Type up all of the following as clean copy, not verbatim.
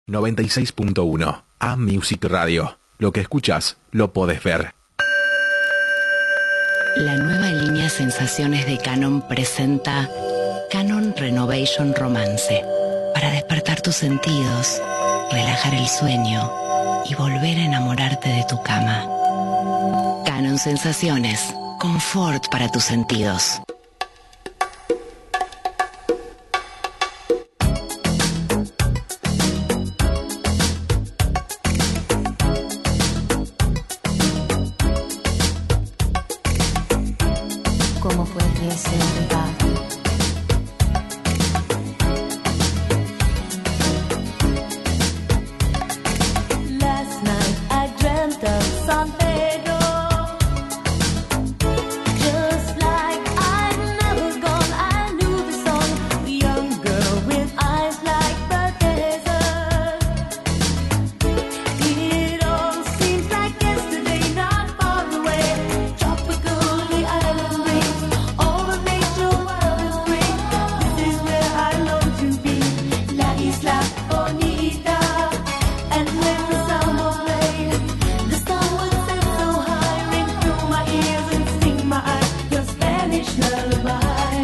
96.1 A Music Radio. Lo que escuchas, lo podés ver. La nueva línea Sensaciones de Canon presenta Canon Renovation Romance. Para despertar tus sentidos, relajar el sueño y volver a enamorarte de tu cama. Canon Sensaciones. Confort para tus sentidos. ¿Cómo puede ser verdad? Last night I dreamt of San Pedro, just like I'd never gone. I knew the song, the young girl with eyes like the desert. It all seems like yesterday, not far away. Tropical, the island breeze, all the nature wild and free. This is where I long to be, La Isla Bonita. And when the summer played, the sun would set so high, ring through my ears and sting my eyes, your Spanish lullaby.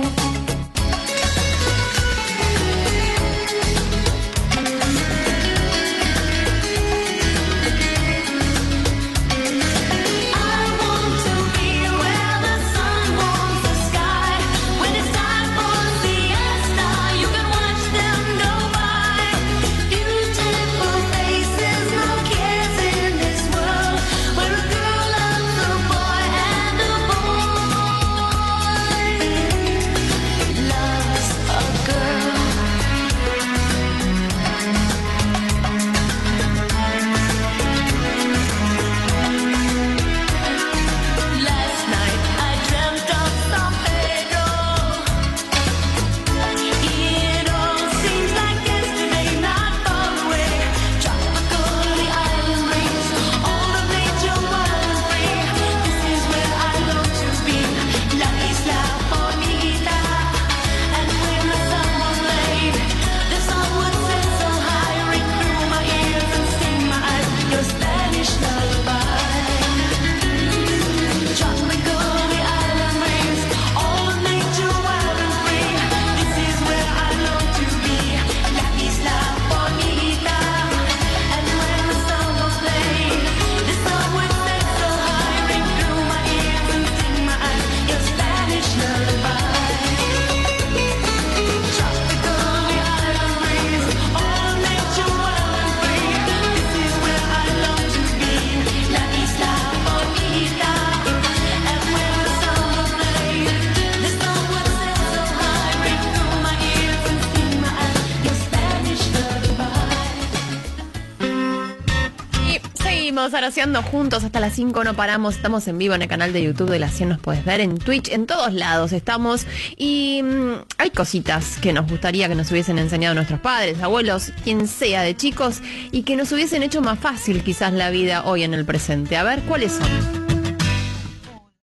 I want to be where the sun warms the sky. When it's time for siesta, you can watch them go by. Beautiful faces, no cares in this world, where a girl loves a boy and a boy loves a girl. Last night I dreamt of San Pedro. It all seems like yesterday, not far away. Tropical, the island breeze, all of nature wild and free. This is where I long to be, La Isla Bonita. And when the sun was laid, the sun would set so high, ring through my ears and sting my eyes, your Spanish lullaby. Tropical, the island breeze, all of nature wild and free. This is where I long to be, La Isla Bonita. And when the sun was laid, the sun would set so high, ring through my ears and sting my eyes, your Spanish lullaby. Tropical, the island breeze, all of nature wild and free. This is where I long to be, La Isla Bonita. And when the sun was laid, the sun would set so high, ring through my ears and sting my eyes, your Spanish lullaby. Y seguimos araceando juntos hasta las 5, no paramos, estamos en vivo en el canal de YouTube de La 100, nos puedes ver en Twitch, en todos lados estamos y hay cositas que nos gustaría que nos hubiesen enseñado nuestros padres, abuelos, quien sea de chicos y que nos hubiesen hecho más fácil quizás la vida hoy en el presente. A ver, ¿cuáles son?